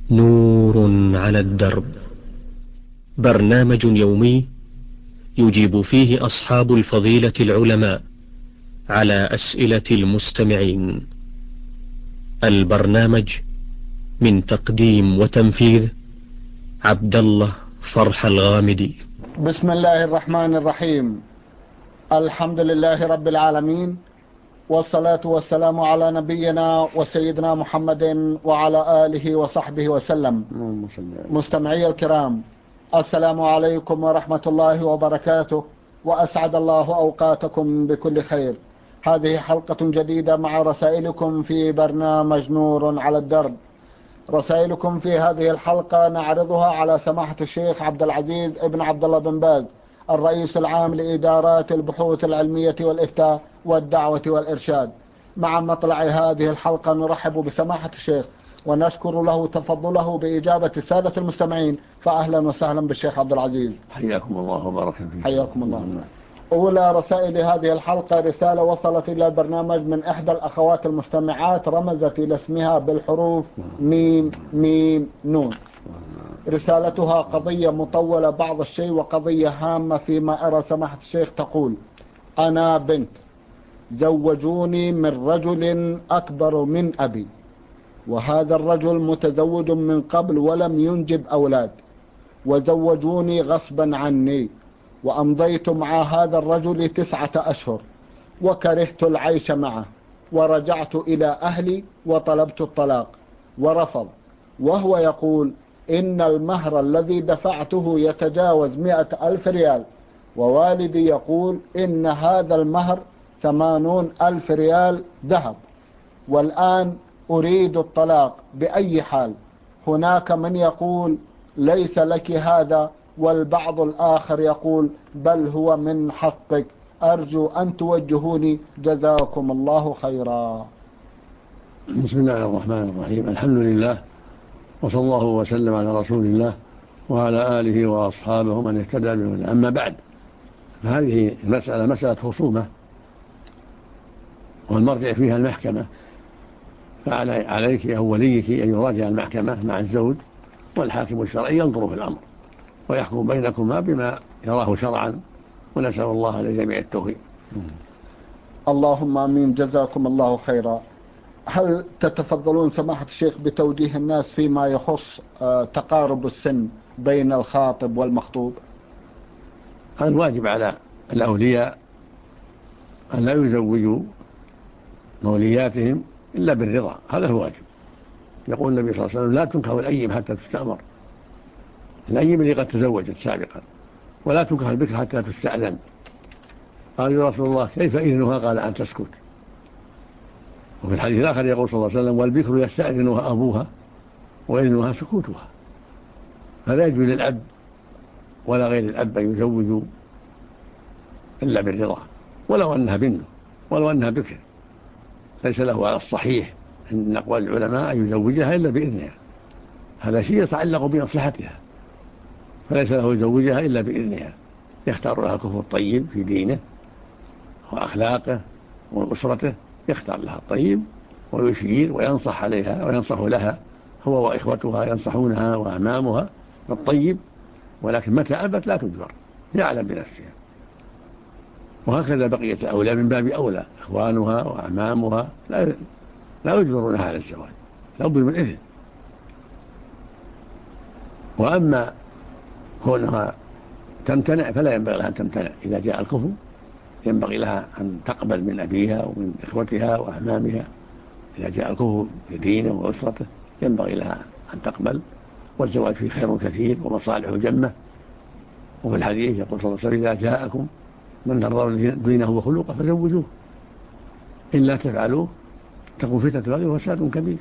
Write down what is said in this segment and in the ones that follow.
نور على الدرب، برنامج يومي يجيب فيه أصحاب الفضيلة العلماء على أسئلة المستمعين. البرنامج من تقديم وتنفيذ عبد الله فرح الغامدي. بسم الله الرحمن الرحيم. الحمد لله رب العالمين، والصلاة والسلام على نبينا وسيدنا محمد وعلى آله وصحبه وسلم. مستمعي الكرام، السلام عليكم ورحمة الله وبركاته، وأسعد الله أوقاتكم بكل خير. هذه حلقة جديدة مع رسائلكم في برنامج نور على الدرب. رسائلكم في هذه الحلقة نعرضها على سماحة الشيخ عبد العزيز ابن عبد الله بن باز، الرئيس العام لإدارات البحوث العلمية والإفتاء والدعوة والإرشاد. مع مطلع هذه الحلقة نرحب بسماحة الشيخ ونشكر له تفضله بإجابة السادة المستمعين، فأهلا وسهلا بالشيخ عبد العزيز. حياكم الله وبارك فيكم. حياكم الله. أولى رسائل هذه الحلقة رسالة وصلت إلى البرنامج من إحدى الأخوات المستمعات، رمزت إلى اسمها بالحروف ميم ميم نون. رسالتها قضية مطولة بعض الشيء وقضية هامة فيما أرى سماحة الشيخ. تقول: أنا بنت، زوجوني من رجل أكبر من أبي، وهذا الرجل متزوج من قبل ولم ينجب أولاد، وزوجوني غصبا عني، وأمضيت مع هذا الرجل 9 أشهر، وكرهت العيش معه، ورجعت إلى أهلي وطلبت الطلاق ورفض، وهو يقول إن المهر الذي دفعته يتجاوز 100,000 ريال، ووالدي يقول إن هذا المهر 80,000 ريال ذهب، والآن أريد الطلاق بأي حال. هناك من يقول ليس لك هذا، والبعض الآخر يقول بل هو من حقك. أرجو أن توجهوني، جزاكم الله خيرا. بسم الله الرحمن الرحيم. الحمد لله، وصلى الله وسلم على رسول الله وعلى آله وأصحابه من اهتدى بهداه. أما بعد، فهذه المسألة مسألة خصومة، والمرجع فيها المحكمة، فعليك أو وليك أن يراجع المحكمة مع الزوج، والحاكم الشرعي ينظر في الأمر ويحكم بينكما بما يراه شرعا، ونسأل الله لجميع التوفيق. اللهم آمين، جزاكم الله خيرا. هل تتفضلون سماحة الشيخ بتوجيه الناس فيما يخص تقارب السن بين الخاطب والمخطوب؟ الواجب على الأولياء أن لا يزوجوا مولياتهم إلا بالرضا، هذا هو الواجب. يقول النبي صلى الله عليه وسلم: لا تنكح الأيم حتى تستأمر. الأيم اللي قد تزوجت سابقا، ولا تنكح البكر حتى تستأذن. قال: يا رسول الله كيف إذنها؟ قال: أن تسكت. وفي الحديث الآخر يقول صلى الله عليه وسلم: والبكر يستأذنها أبوها وإذنها سكوتها. فلا يجوز للأب ولا غير الأب أن يزوجوا إلا بالرضا، ولو أنها بنت ولو أنها بكر. ليس له على الصحيح من أقوال العلماء أن يزوجها إلا بإذنها، هذا شيء يتعلق بمصلحتها، فليس له يزوجها إلا بإذنها. يختار لها الكفء الطيب في دينه وأخلاقه وأسرته، يختار لها الطيب ويشير وينصح عليها وينصح لها، هو وإخوتها ينصحونها وأعمامها بالطيب، ولكن متى أبت لا تجبر، يعلم بنفسها. وهكذا بقية الأولى من باب أولى، إخوانها وأعمامها لا يجبرونها على الزواج، لا بد من إذن. وأما كونها تمتنع فلا ينبغي لها أن تمتنع. إذا جاء الكفو ينبغي لها أن تقبل من أبيها ومن إخوتها وأعمامها. إذا جاء الكفو في دينه وأسرته ينبغي لها أن تقبل، والزواج فيه خير كثير ومصالح جمة. وفي الحديث يقول صلى الله عليه وسلم: إذا جاءكم من ترضون دينه وخلقه فزوجوه، إلا تفعلوه تكون فتنة في الأرض وفساد كبير.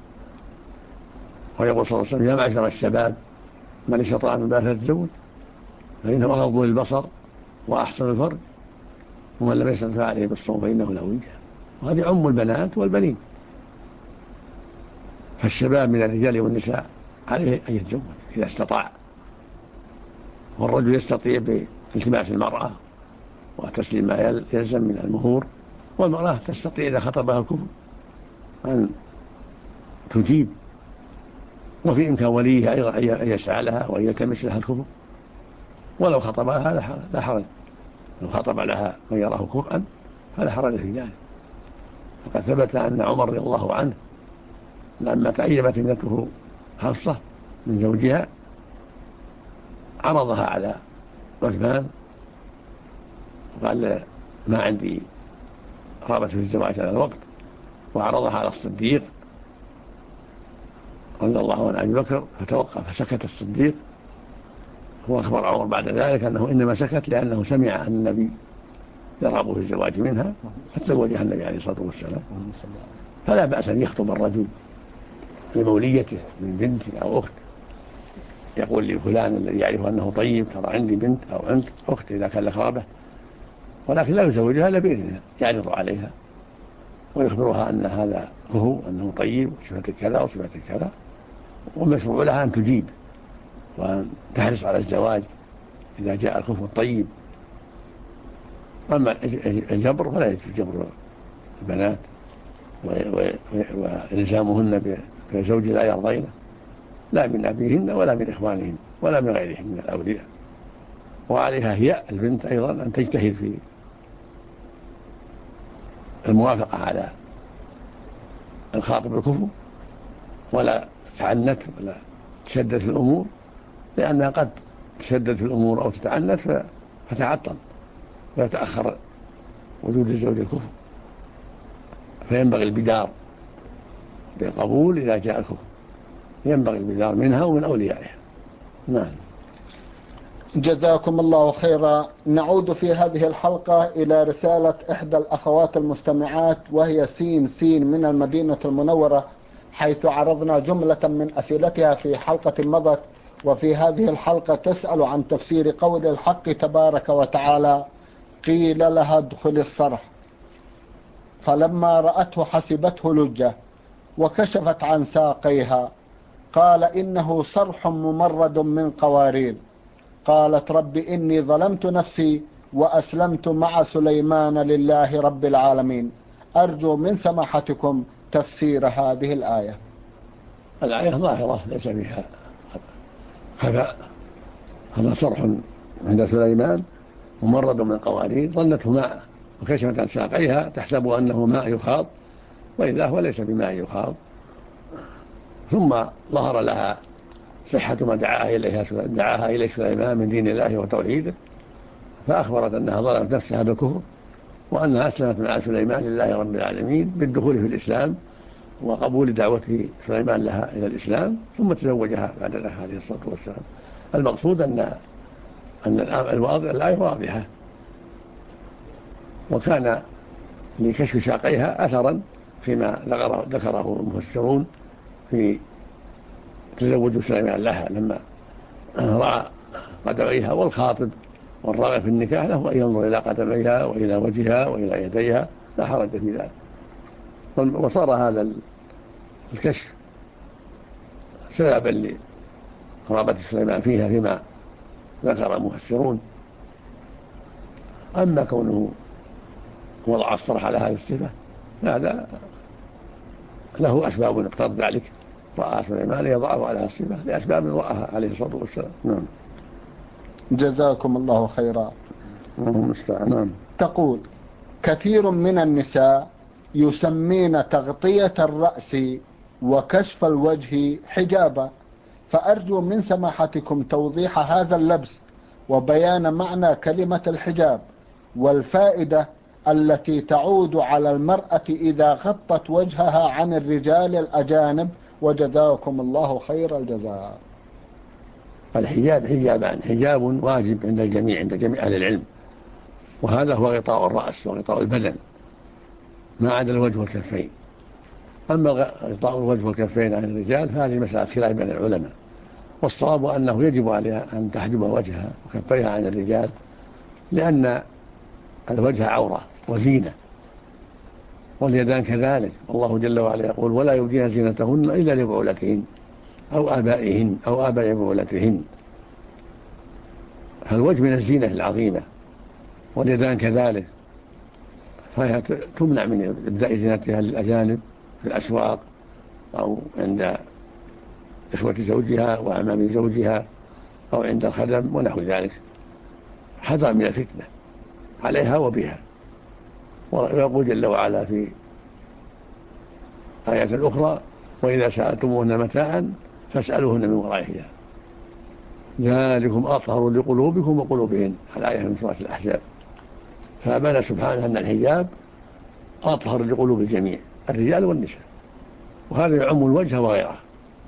ويقول صلى الله عليه وسلم: يا معشر الشباب من استطاع منكم فليتزوج، فإنه أغض للبصر وأحسن الفرج، ومن لم يستطع فعليه بالصوم فإنه له وجه. وهذه أم البنات والبنين. فالشباب من الرجال والنساء عليه أن يتزوج إذا استطاع، والرجل يستطيع بالتماس المرأة وتسليم ما يلزم من المهور، والمرأة تستطيع إذا خطبها الكفر أن تجيب وفي إمكان وليها أيضا أن يسعى لها وأن يلتمس لها الكفء، ولو خطبها لا حرج، لو خطب لها من يراه كفءا فلا حرج في ذلك. فقد ثبت أن عمر رضي الله عنه لما تأيبت ابنته حفصة من زوجها عرضها على عثمان وقال ما عندي رغبة في الزواج على الوقت، وعرضها على الصديق رضي الله عن أبي بكر فتوقف، فسكت الصديق. هو أخبر عمر بعد ذلك أنه إنما سكت لأنه سمع أن النبي يرغب في الزواج منها فتزوجها النبي عليه الصلاة والسلام. فلا بأس أن يخطب الرجل لموليته من بنت أو أخت، يقول لفلان الذي يعرف أنه طيب ترى عندي بنت أو عندك أخت إذا كان لك رغبة، ولكن لا يزوجها إلا بإذنها، يعرض عليها ويخبرها أن هذا هو أنه طيب وصفة كذا وصفة كذا، والمشروع لها أن تجيب وأن تحرص على الزواج إذا جاء الكفء الطيب. أما الجبر فلا يجوز جبر البنات وإلزامهن بزوج لا يرضينه، لا من أبيهن ولا من إخوانهن ولا من غيرهم من الأولياء. وعليها هي البنت أيضا أن تجتهد في الموافقة على الخاطب الكفء، ولا تعنت ولا تشدد في الأمور، لأنها قد تشدد في الأمور أو تتعنت فتعطل ويتأخر وجود الزوج الكفء. فينبغي البدار بالقبول إذا جاء الكفء، ينبغي البدار منها ومن أوليائها. نعم. جزاكم الله خيرا. نعود في هذه الحلقة إلى رسالة إحدى الأخوات المستمعات، وهي سين من المدينة المنورة، حيث عرضنا جملة من أسئلتها في حلقة مضت. وفي هذه الحلقة تسأل عن تفسير قول الحق تبارك وتعالى: قيل لها ادخل الصرح فلما رأته حسبته لجة وكشفت عن ساقيها، قال إنه صرح ممرد من قوارير. قالت: رب إني ظلمت نفسي وأسلمت مع سليمان لله رب العالمين، أرجو من سماحتكم تفسير هذه الآية. الآية ظاهرة ليس فيها خفاء، هذا صرح عند سليمان ممرد من قوارير، ظنته ماء وكشفت عن ساقيها تحسب أنه ماء يخاض، وإذا هو ليس بماء يخاض. ثم ظهر لها صحة ما دعاها إليه سليمان من دين الله وتوحيده، فأخبرت أنها ظلمت نفسها بالكفر، وأنها أسلمت مع سليمان لله رب العالمين بالدخول في الإسلام وقبول دعوة سليمان لها إلى الإسلام، ثم تزوجها بعد ذلك عليه الصلاة والسلام. المقصود أن الآية واضحة، وكان لكشف ساقيها أثرا فيما ذكره المفسرون في تزوج سليمان لها لما رأى قدميها، والخاطب والراغب في النكاح له أن ينظر إلى قدميها وإلى وجهها وإلى يديها، لا حرج في ذلك. وصار هذا الكشف سببا لقرابة سليمان فيها فيما ذكر المفسرون. أما كونه وضع الصرح على هذه الصفة هذا له أسباب اقتضت ذلك، رأى سليمان يضعه على الصفة لأسباب رأها عليه الصلاة والسلام. نعم. جزاكم الله خيرا. نعم. تقول: كثير من النساء يسمين تغطية الرأس وكشف الوجه حجابا، فأرجو من سماحتكم توضيح هذا اللبس وبيان معنى كلمة الحجاب والفائدة التي تعود على المرأة إذا غطت وجهها عن الرجال الأجانب، وجزاكم الله خير الجزاء. الحجاب حجابان: حجاب واجب عند الجميع، عند جميع أهل العلم، وهذا هو غطاء الرأس وغطاء البدن ما عدا الوجه والكفين. أما غطاء الوجه والكفين عن الرجال فهذه مسألة خلاف بين العلماء، والصواب أنه يجب عليها أن تحجب وجهها وكفيها عن الرجال، لأن الوجه عورة وزينة، واليدان كذلك. والله جل وعلا يقول: ولا يبدين زينتهن إلا لبعولتهن أو آبائهن أو آباء بعولتهن. فالوجه من الزينة العظيمة، واليدان كذلك، فهي تمنع من إبداء زينتها للأجانب في الأسواق أو عند إخوة زوجها وأعمام زوجها أو عند الخدم ونحو ذلك، حذر من الفتنة عليها وبها. ويقول جل وعلا في آية أخرى: وإذا سألتموهن متاعا فاسألوهن من وراء حجاب ذلكم أطهر لقلوبكم وقلوبهن، الآية من سورة الأحزاب. فأبان سبحانه أن الحجاب أطهر لقلوب الجميع، الرجال والنساء، وهذا يعم الوجه وغيره.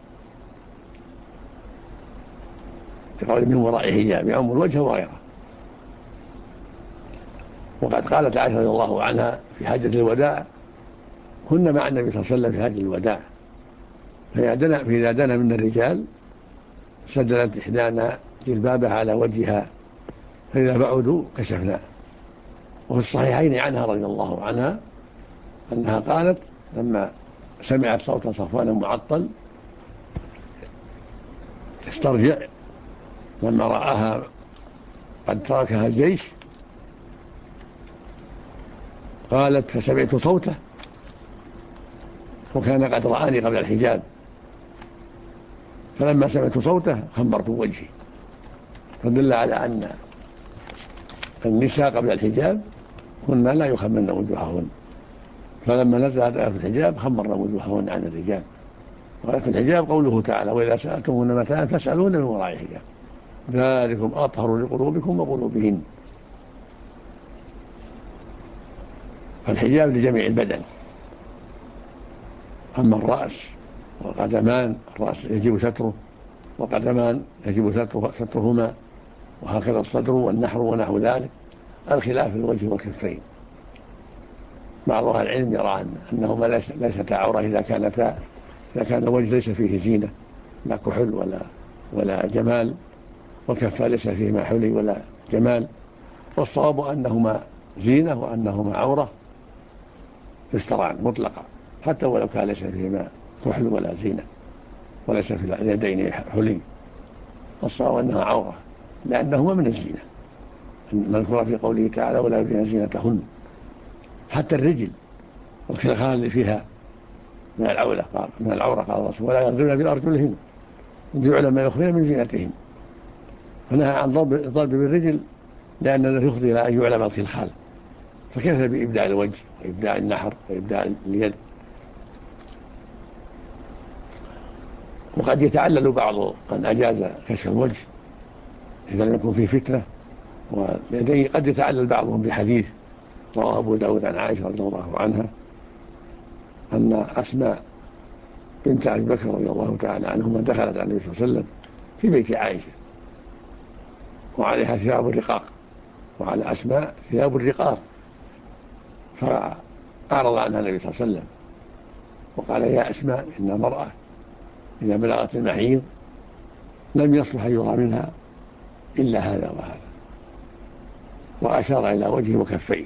يقول من وراء حجاب يعم الوجه وغيره. وقد قالت عائشة رضي الله عنها في حجة الوداع: كنا مع النبي صلى الله عليه وسلم في حجة الوداع، فإذا دنا من الرجال سدلت إحدانا جلبابها على وجهها، فإذا بعدوا كشفنا. وفي الصحيحين عنها رضي الله عنها أنها قالت لما سمعت صوت صفوان معطل تسترجع لما رآها قد تركها الجيش، قالت: فسمعت صوته وكان قد رآني قبل الحجاب، فلما سمعت صوته خمرت وجهي. فدل على أن النساء قبل الحجاب كنا لا يخمرن وجوههن، فلما نزلت آية الحجاب خمرن وجوههن عن الرجال. وآية الحجاب قوله تعالى: وإذا سألتموهن متاعا فاسألوهن من وراء حجاب ذلكم أطهر لقلوبكم وقلوبهن. فالحجاب لجميع البدن، أما الرأس والقدمان، الرأس يجب ستره والقدمان يجب سترهما، وهكذا الصدر والنحر ونحو ذلك، الخلاف في الوجه والكفين. بعض أهل العلم يرى أنهما ليست عورة إذا كان الوجه ليس فيه زينة لا كحل ولا جمال، والكفان ليس فيهما حلي ولا جمال، والصواب أنهما زينة وأنهما عورة يستران مطلقا، حتى ولو كان ليس فيهما كحل ولا زينة وليس في اليدين حلي، الصواب أنها عورة لأنهما من الزينة مذكورة في قوله تعالى: ولا يبدين زينتهن. حتى الرجل والخلخال اللي فيها من العورة قال الرسول: ولا يضربن بأرجلهن ليعلم ما يخفين من زينتهن. فنهى عن ضرب بالرجل لأن يفضي إلى أن يعلم الخلخال، فكيف بإبداع الوجه وإبداع النحر وإبداع اليد. وقد يتعلل بعض من أجاز كشف الوجه إذا لم يكن فيه فتنة، وقد يتعلل بعضهم بحديث رواه أبو داود عن عائشة رضي الله عنها أن أسماء بنت أبي بكر رضي الله تعالى عنهما دخلت على النبي صلى الله عليه وسلم في بيت عائشة وعليها ثياب الرقاق وعلى أسماء ثياب الرقاق، فأعرض عنها النبي صلى الله عليه وسلم وقال: يا أسماء، إن المرأة إذا بلغت المحيض لم يصلح يرى منها إلا هذا وهذا، وأشار إلى وجهه وكفيه.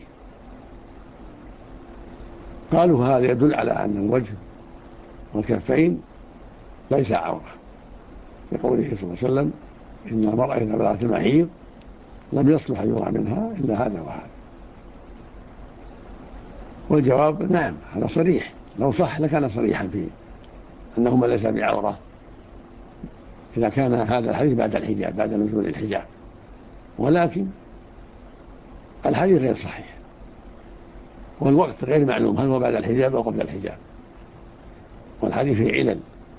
قالوا: هذا يدل على أن الوجه والكفين ليس عورة، لقوله صلى الله عليه وسلم: إن المرأة إذا بلغت المحيض لم يصلح يرى منها إلا هذا وهذا. والجواب: نعم، هذا صريح، لو صح لكان صريحا فيه أنهما ليس بعورة إذا كان هذا الحديث بعد الحجاب، بعد نزول الحجاب، ولكن الحديث غير صحيح والوقت غير معلوم هل هو بعد الحجاب أو قبل الحجاب، والحديث فيه علل.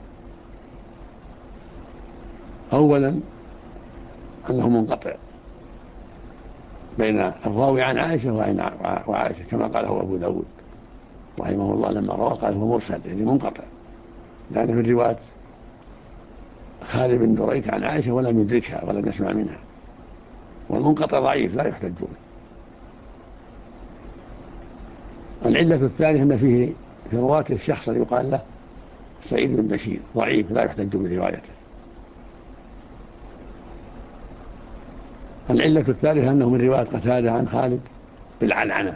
أولا أنه منقطع بين الراوي عن عائشة وعائشة كما قاله أبو داود رحمه الله لما روى قال هو مرسل، يعني منقطع، لأن في الرواية خالد بن دريك عن عائشة ولم يدركها ولم يسمع منها، والمنقطع ضعيف لا يحتج به. العلة الثانية أن فيه في رواته الشخص يقال له سعيد بن بشير ضعيف لا يحتج بروايته. العلة الثالثة أنه من رواية قتادة عن خالد بالعنعنة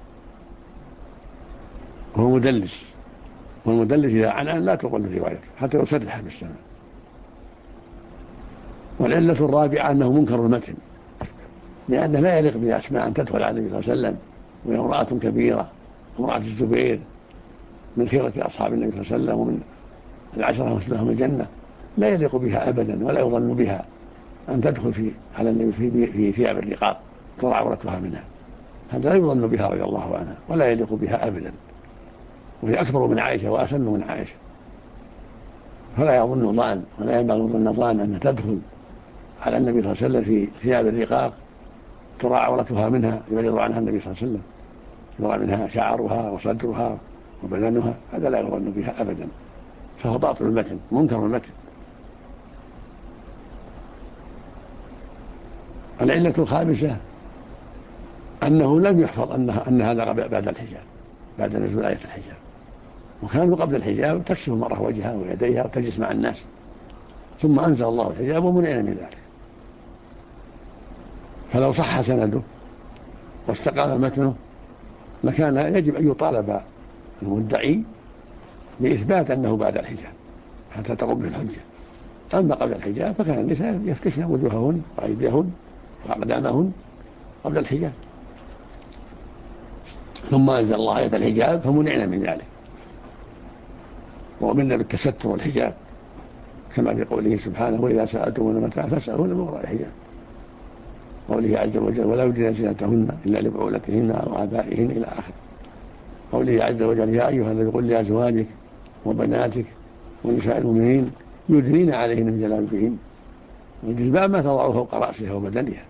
وهو مدلس، والمدلس إذا عنعن لا تقبل روايته حتى يصرح بالسمع. والعلة الرابعة أنه منكر المتن، لأنه لا يليق بأسماء أن تدخل على النبي صلى الله عليه وسلم وهي امرأة كبيرة، امرأة الزبير من خيرة أصحاب النبي صلى الله عليه وسلم ومن العشرة المبشرين بالجنة، لا يليق بها أبدا ولا يظن بها أن تدخل على النبي في ثياب الرقاب ترى عورتها منها، هذا لا يظن بها رضي الله عنها ولا يليق بها أبدا، وهي أكبر من عائشة وأسن من عائشة، فلا يظن ظان ولا ينبغي ظن ظان أنها تدخل على النبي صلى الله عليه وسلم في ثياب الرقاق ترى عورتها منها، يبرر عنها النبي صلى الله عليه وسلم، يرى منها شعرها وصدرها وبدنها، هذا لا يظن بها أبدا، فهو باطل المتن منكر المتن. العلة الخامسة أنه لم يحفظ أن هذا بعد الحجاب، بعد نزول آية الحجاب، وكانوا قبل الحجاب تكشف المرأة وجهها ويديها وتجلس مع الناس، ثم أنزل الله الحجاب ومنعنا من ذلك. فلو صح سنده واستقام متنه لكان يجب أن يطالب المدعي بإثبات أنه بعد الحجاب حتى تقوم به الحجة. أما قبل الحجاب فكان النساء يفتشن وجوههن وأيديهن وأقدامهن قبل الحجاب، ثم أنزل الله آية الحجاب فمنعنا من ذلك وأمرنا بالتستر والحجاب، كما في قوله سبحانه وإذا سألتموهن متاعا فاسألوهن من وراء الحجاب، قوله عز وجل ولا يبدين زينتهن إلا لبعولتهن أو آبائهن إلى آخره، قوله عز وجل يا أيها النبي قل لأزواجك وبناتك ونساء المؤمنين يدنين عليهن من جلابيبهن، والجلباب ما تضع فوق رأسها وبدنها.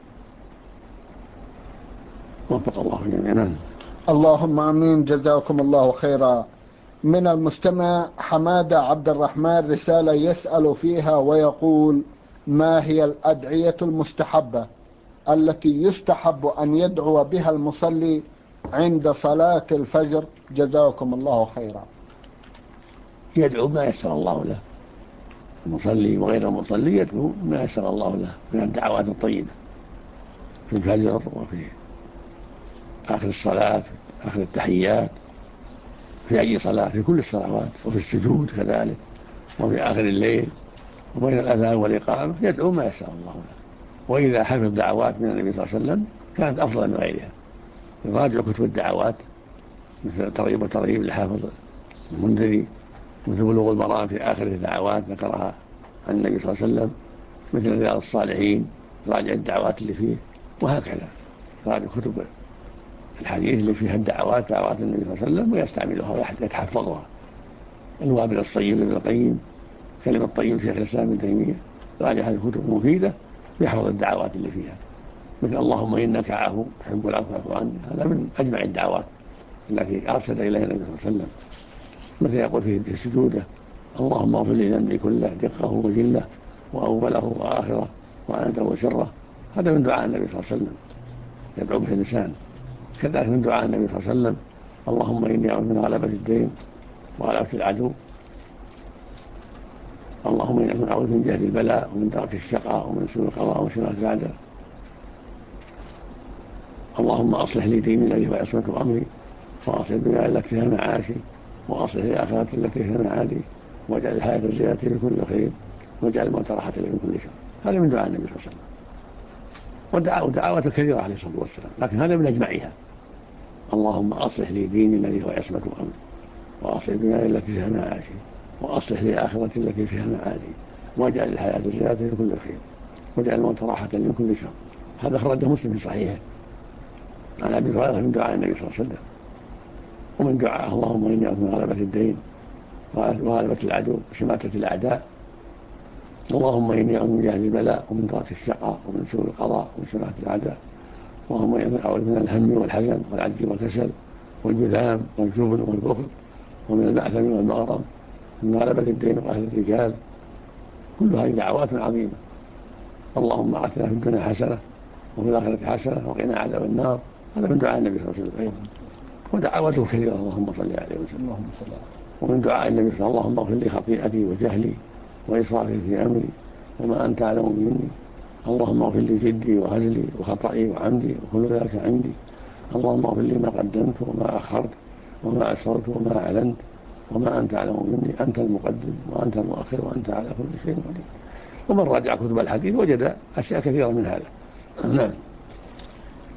وفق الله جميعا. اللهم آمين، جزاكم الله خيرا. من المستمع حمادة عبد الرحمن رسالة يسأل فيها ويقول: ما هي الأدعية المستحبة التي يستحب أن يدعو بها المصلي عند صلاة الفجر؟ جزاكم الله خيرا. يدعو ما يسر الله له، المصلي وغير المصلي يدعو ما يسر الله له من الدعوات الطيبة في الفجر وفي آخر الصلاة، في آخر التحيات، في أي صلاة، في كل الصلوات، وفي السجود كذلك، وفي آخر الليل، وبين الأذان والإقامة يدعو ما يسر الله له. وإذا حفظ دعوات من النبي صلى الله عليه وسلم كانت أفضل من غيرها. يراجع كتب الدعوات مثل ترغيب وترهيب لحافظ المنذري، مثل بلوغ المرام في آخر الدعوات ذكرها عن النبي صلى الله عليه وسلم، مثل رياض الصالحين راجع الدعوات اللي فيه، وهكذا راجع كتب الحديث اللي فيها الدعوات، دعوات النبي صلى الله عليه وسلم، ويستعملها ويتحفظها. الوابل الصيب ابن القيم، كلمة طيب شيخ الإسلام ابن تيمية، راجع هذه الكتب المفيدة يحفظ الدعوات اللي فيها، مثل اللهم إنك عفو تحب العفو فاعف عني، هذا من أجمع الدعوات التي أرسل إليها النبي صلى الله عليه وسلم. مثل يقول في سجوده اللهم اغفر لي ذنبي كله دقه وجله وأوله وآخره وأنت وسره، هذا من دعاء النبي صلى الله عليه وسلم يدعو به الإنسان. كذلك من دعاء النبي صلى الله عليه وسلم اللهم إني أعوذ من غلبة الدين وغلبة العدو، اللهم إني أعوذ من جهد البلاء ومن درك الشقاء ومن سوء القضاء ومن شماتة الأعداء، اللهم أصلح لي ديني الذي هو عصمة أمري، وأصلح الدنيا التي فيها معاشي، وأصلح لي آخرتي التي فيها معادي، واجعل الحياة زيادتي بكل خير، واجعل الموت راحة لي من كل شر. هذا من دعاء النبي صلى الله عليه وسلم. ودعوات كثيرة عليه الصلاة والسلام، لكن هذا من أجمعها. اللهم أصلح لي ديني الذي هو عصمة أمري، وأصلح الدنيا التي فيها معاشي، وأصلح لي آخرتي التي فيها معادي، واجعل الحياة زيادتي بكل خير، واجعل الموت راحة من كل شر. هذا أخرجه مسلم في صحيحه عن أبي هريرة من دعاء النبي صلى الله عليه وسلم. ومن دعاء اللهم إني أعوذ من غلبة الدين وغلبة العدو وشماتة الأعداء، اللهم إني أعوذ من جهل البلاء ومن درك الشقاء ومن سوء القضاء ومن شماتة الأعداء، اللهم إني أعوذ من الهم والحزن والعجز والكسل والجذام والجبن والبخل ومن المأثم والمغرم ومن غلبة الدين وأهل الرجال. كل هذه دعوات عظيمة. اللهم آتنا في الدنيا حسنة وفي الآخرة حسنة وقنا عذاب النار، هذا من دعاء النبي صلى الله عليه وسلم. ودعواته كثيرة اللهم صل عليه وسلم. ومن دعاء النبي صلى الله عليه وسلم اللهم اغفر لي خطيئتي وجهلي وإسرافي في أمري وما أنت أعلم مني، اللهم اغفر لي جدي وهزلي وخطئي وعمدي وكل ذلك عندي، اللهم اغفر لي ما قدمت وما أخرت وما أسررت وما أعلنت وما أنت أعلم مني، أنت المقدم وأنت المؤخر وأنت على كل شيء قدير. ومن راجع كتب الحديث وجد أشياء كثيرة من هذا. نعم.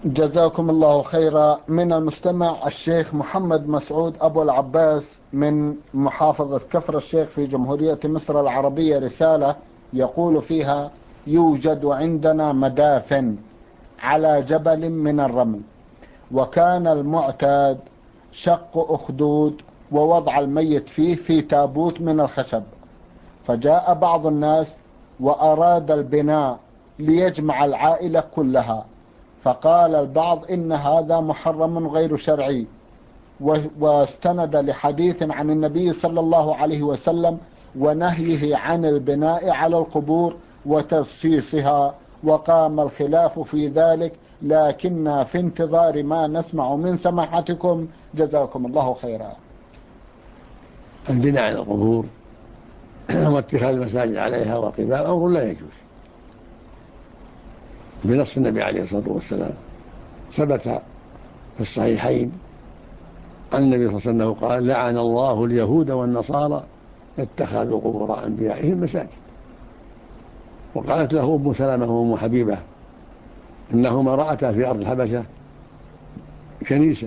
جزاكم الله خيرا. من المستمع الشيخ محمد مسعود أبو العباس من محافظة كفر الشيخ في جمهورية مصر العربية رسالة يقول فيها: يوجد عندنا مدافن على جبل من الرمل، وكان المعتاد شق أخدود ووضع الميت فيه في تابوت من الخشب، فجاء بعض الناس وأراد البناء ليجمع العائلة كلها، فقال البعض إن هذا محرم غير شرعي، واستند لحديث عن النبي صلى الله عليه وسلم ونهيه عن البناء على القبور وترصيصها، وقام الخلاف في ذلك، لكننا في انتظار ما نسمع من سماحتكم، جزاكم الله خيرا. البناء على القبور واتخاذ المساجد عليها وقفاء أمر لا يجوز بنص النبي عليه الصلاة والسلام. ثبت في الصحيحين عن النبي صلى الله عليه وسلم قال: لعن الله اليهود والنصارى اتخذوا قبور أنبيائهم مساجد. وقالت له أم سلمة وأم حبيبة إنهما رأتا في أرض الحبشة كنيسة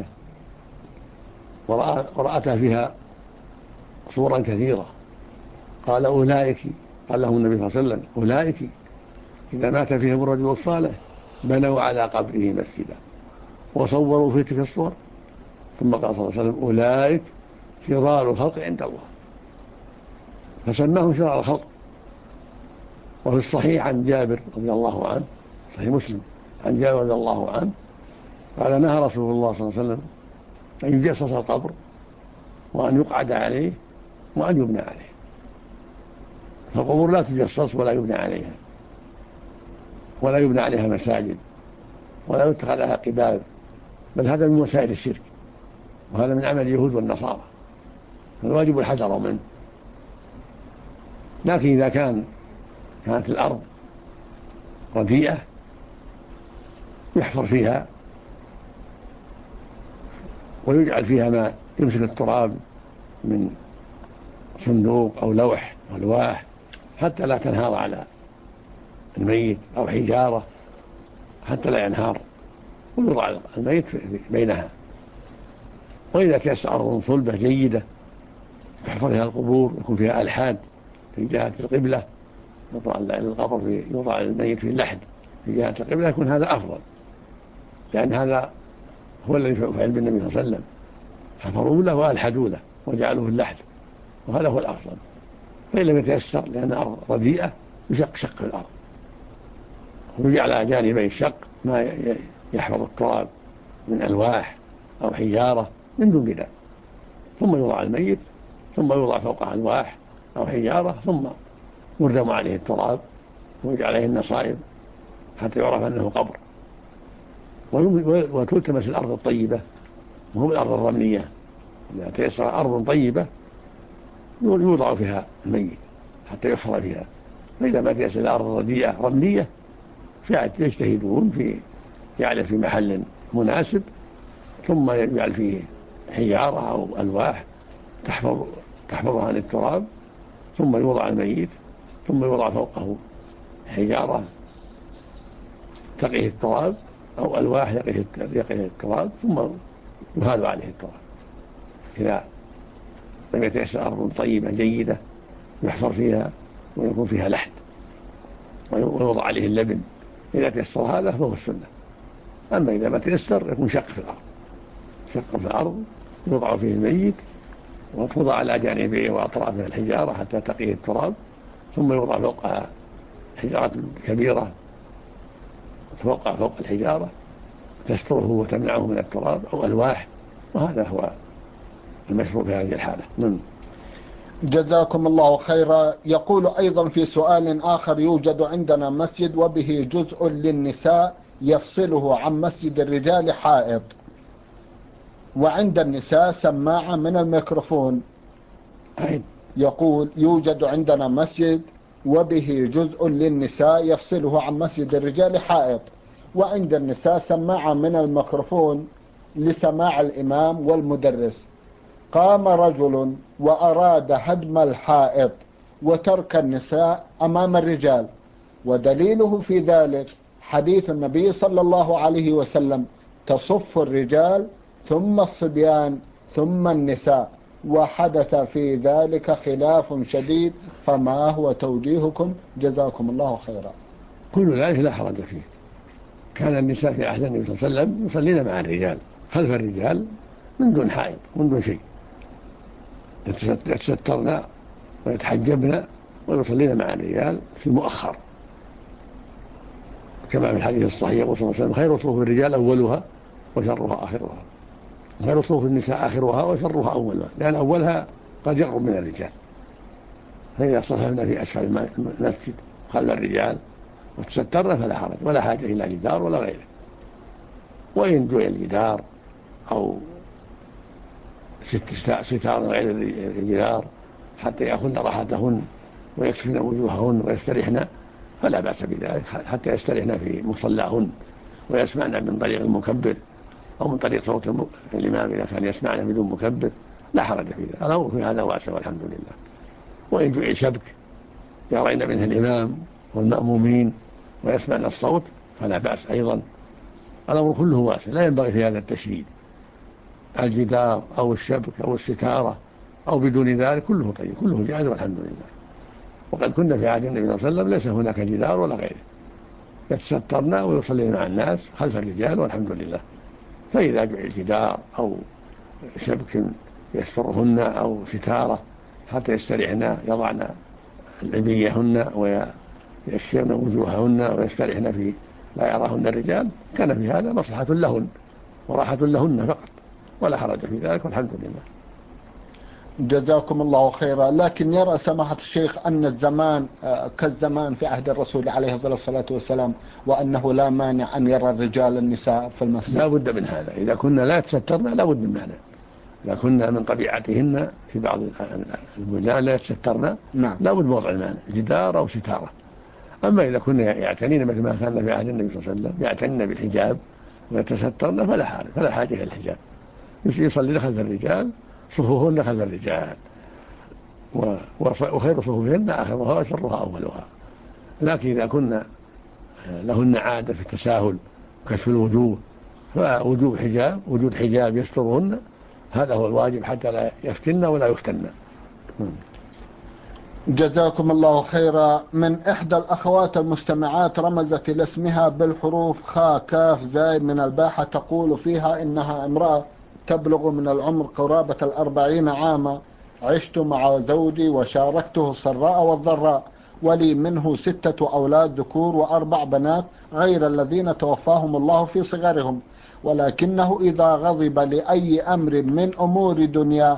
ورأتا فيها صورا كثيرة، قال أولئك، قال لهم النبي صلى الله عليه وسلم: أولئك إذا مات فيهم الرجل الصالح بنوا على قبره مسجدا وصوروا في تلك الصور. ثم قال صلى الله عليه وسلم: أولئك شرار الخلق عند الله، فسماهم شرار الخلق. وفي الصحيح عن جابر رضي الله عنه، صحيح مسلم، عن جابر رضي الله عنه قال: نهى رسول الله صلى الله عليه وسلم أن يجسس القبر وأن يقعد عليه وأن يبنى عليه. فالقبور لا تجسس ولا يبنى عليها، ولا يبنى عليها مساجد، ولا يتخذ لها قباب، بل هذا من وسائل الشرك، وهذا من عمل اليهود والنصارى، فالواجب الحذر منه. لكن إذا كانت الأرض رديئة يحفر فيها ويجعل فيها ما يمسك التراب من صندوق أو لوح أو ألواح حتى لا تنهار على الميت، أو حجارة حتى لا ينهار، ويوضع الميت بينها. وإذا تيسر أرض صلبة جيدة تحفر فيها القبور، يكون فيها ألحاد في جهة القبلة، يوضع الميت في اللحد في جهة القبلة، يكون هذا أفضل، لأن هذا هو الذي فعل بالنبي صلى الله عليه وسلم، حفروا له وألحدوا له وجعلوه اللحد، وهذا هو الأفضل. فإن لم يتيسر لأن الأرض رديئة يشق شق الأرض ويجعل على جانبي الشق ما يحفظ التراب من ألواح أو حجارة من دون بدء، ثم يوضع الميت، ثم يوضع فوقه ألواح أو حجارة، ثم يردم عليه التراب ويجعل عليه النصائب حتى يعرف أنه قبر. وتلتمس الأرض الطيبة وهو الأرض الرملية، إذا تيسر أرض طيبة يوضع فيها الميت حتى يحفر فيها. فإذا ما تيسر الأرض رديئة رملية يجتهدون في جعله في محل مناسب، ثم يجعل فيه حجارة أو ألواح تحفظها عن التراب، ثم يوضع الميت، ثم يوضع فوقه حجارة تقيه التراب أو ألواح يقيه التراب، ثم يهال عليه التراب. إذا لم يتيسر أرض طيبة جيدة يحفر فيها ويكون فيها لحد ويوضع عليه اللبن، إذا تيسر هذا فهو السنة. أما إذا ما تيسر يكون شق في الأرض يوضع فيه الميت وتوضع على جانبيه وأطرافه الحجارة حتى تقيه التراب، ثم يوضع فوقها حجارة كبيرة فوق الحجارة تستره وتمنعه من التراب أو ألواح، وهذا هو المشروع في هذه الحالة. جزاكم الله خيرا. يقول أيضا في سؤال آخر: يوجد عندنا مسجد وبه جزء للنساء يفصله عن مسجد الرجال حائط، وعند النساء سماعة من الميكروفون. يقول: يوجد عندنا مسجد وبه جزء للنساء يفصله عن مسجد الرجال حائط، وعند النساء سماعة من الميكروفون لسماع الإمام والمدرس. قام رجل وأراد هدم الحائط وترك النساء أمام الرجال، ودليله في ذلك حديث النبي صلى الله عليه وسلم: تصف الرجال ثم الصبيان ثم النساء، وحدث في ذلك خلاف شديد، فما هو توجيهكم جزاكم الله خيرا؟ كل ذلك لا حرج فيه. كان النساء في عهد النبي صلى الله عليه وسلم يصلين مع الرجال خلف الرجال من دون حائض من دون شيء، يتسترن ويتحجبن ويصلين مع الرجال في المؤخر، كما في الحديث الصحيح يقول صلى الله عليه وسلم: خير صفوف الرجال أولها وشرها آخرها، خير صفوف النساء آخرها وشرها أولها، لأن أولها قد يقرب من الرجال. فإذا صففنا في أسفل المسجد خلف الرجال وتسترنا فلا حرج، ولا حاجة إلى جدار ولا غيره. وإن جعل الجدار أو ستار غير الجدار حتى يأخذن راحتهن ويكشفن وجوههن ويستريحن فلا بأس بذلك، حتى يستريحن في مصلاهن ويسمعن من طريق المكبر أو من طريق صوت الإمام إذا كان يسمعن بدون مكبر، لا حرج في ذلك. الأمر في هذا واسع والحمد لله. وإن جعل شبك يرين منه الإمام والمأمومين ويسمعن الصوت فلا بأس أيضا. الأمر كله واسع، لا ينبغي في هذا التشديد. الجدار أو الشبك أو الستارة أو بدون ذلك كله طيب، كله جائز والحمد لله. وقد كنا في عهد النبي صلى الله عليه وسلم ليس هناك جدار ولا غيره، يتسترن ويصلين مع الناس خلف الرجال والحمد لله. فإذا جعل جدار أو شبك يسترهن أو ستارة حتى يستريحن يضعن العبيهن ويكشفن وجوههن ويستريحن في لا يراهن الرجال، كان في هذا مصلحة لهن وراحة لهن فقط، ولا حرج في ذلك والحمد لله. جزاكم الله خيرا. لكن يرى سماحة الشيخ أن الزمان كالزمان في عهد الرسول عليه الصلاة والسلام، وأنه لا مانع أن يرى الرجال النساء في المسجد. لا بد من هذا، إذا كنا لا يتسترن لا بد من هذا. إذا كنا من طبيعتهن في بعض البلدان لا يتسترن نعم، لا بد من وضع المانع جدار أو ستارة. أما إذا كنا يعتنين مثل ما كان في عهد النبي صلى الله عليه وسلم يعتنين بالحجاب ويتسترن فلا حاجة إلى الحجاب، يصلي خلف الرجال صفوفهن خلف الرجال، وخير صفوفهن آخرها وشرها أولها. لكن إذا كنا لهن عادة في التساهل وكشف الوجوه وجود حجاب يسترهن هذا هو الواجب حتى لا يفتن ولا يفتن. جزاكم الله خيرا. من إحدى الأخوات المستمعات رمزت إلى اسمها بالحروف خاء كاف زاي من الباحة، تقول فيها إنها امرأة تبلغ من العمر قرابة 40 عاما، عشت مع زوجي وشاركته السراء والضراء، ولي منه 6 أولاد ذكور و4 بنات غير الذين توفاهم الله في صغرهم، ولكنه إذا غضب لأي أمر من أمور دنيا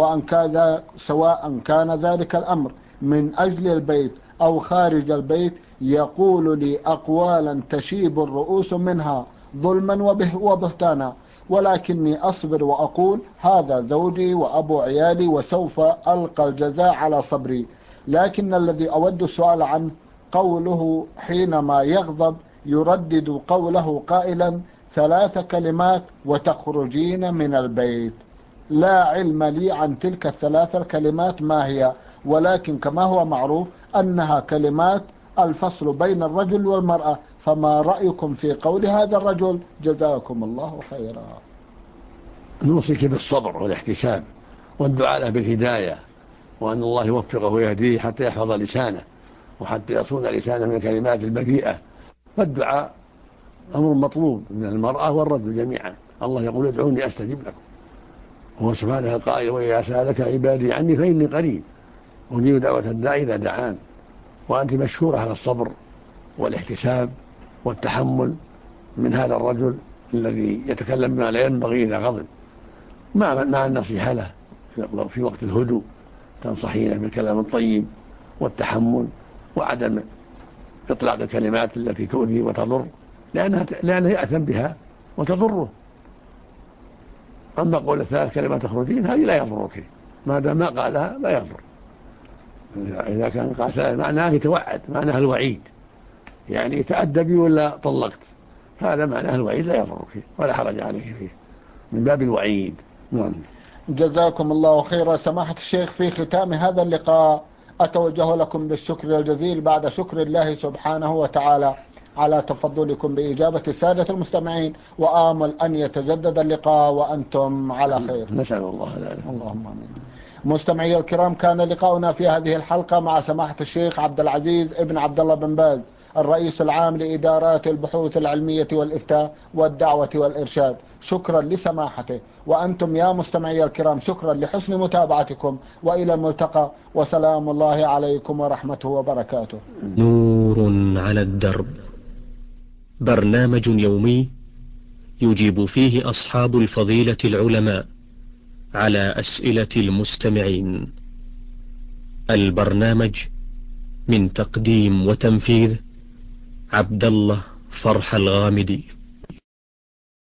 سواء كان ذلك الأمر من أجل البيت أو خارج البيت يقول لي أقوالا تشيب الرؤوس منها ظلما وبهتانا، ولكني أصبر وأقول هذا زوجي وأبو عيالي وسوف ألقى الجزاء على صبري. لكن الذي أود السؤال عنه قوله حينما يغضب يردد قوله قائلا 3 كلمات وتخرجين من البيت. لا علم لي عن تلك ال3 الكلمات ما هي، ولكن كما هو معروف أنها كلمات الفصل بين الرجل والمرأة، فما رأيكم في قول هذا الرجل جزاكم الله خيرا؟ نوصيك بالصبر والاحتساب والدعاء له بالهداية، وأن الله يوفقه ويهديه حتى يحفظ لسانه وحتى يصون لسانه من الكلمات البذيئة. فالدعاء أمر مطلوب من المرأة والرجل جميعا. الله يقول ادعوني أستجب لكم، هو سبحانه القائل وإذا سألك عبادي عني فإني قريب أجيب دعوة الداعي إذا دعان. وأنت مشهورة على الصبر والاحتساب والتحمل من هذا الرجل الذي يتكلم بما لا ينبغي إذا غضب، مع النصيحة له في وقت الهدوء، تنصحينه بالكلام الطيب والتحمل وعدم إطلاق الكلمات التي تؤذي وتضر، لأنه يأثم بها وتضره. أما قول 3 كلمات تخرجين هذه لا يضرك، ما دام ما قالها لا يضر. إذا كان قال معناه يتوعد، معناه الوعيد، يعني تأدبي ولا طلقت، هذا معناه الوعيد لا يضرك ولا حرج عليه فيه من باب الوعيد. نعم. جزاكم الله خيرا. سماحة الشيخ، في ختام هذا اللقاء أتوجه لكم بالشكر الجزيل بعد شكر الله سبحانه وتعالى على تفضلكم بإجابة السادة المستمعين، وآمل أن يتجدد اللقاء وأنتم على خير. نسأل الله ذلك. اللهم آمين. مستمعي الكرام، كان لقاؤنا في هذه الحلقة مع سماحة الشيخ عبد العزيز ابن عبد الله بن باز، الرئيس العام لإدارات البحوث العلمية والإفتاء والدعوة والإرشاد. شكرا لسماحته، وأنتم يا مستمعي الكرام شكرا لحسن متابعتكم، وإلى الملتقى، وسلام الله عليكم ورحمته وبركاته. نور على الدرب، برنامج يومي يجيب فيه أصحاب الفضيلة العلماء على أسئلة المستمعين. البرنامج من تقديم وتنفيذ عبد الله فرح الغامدي.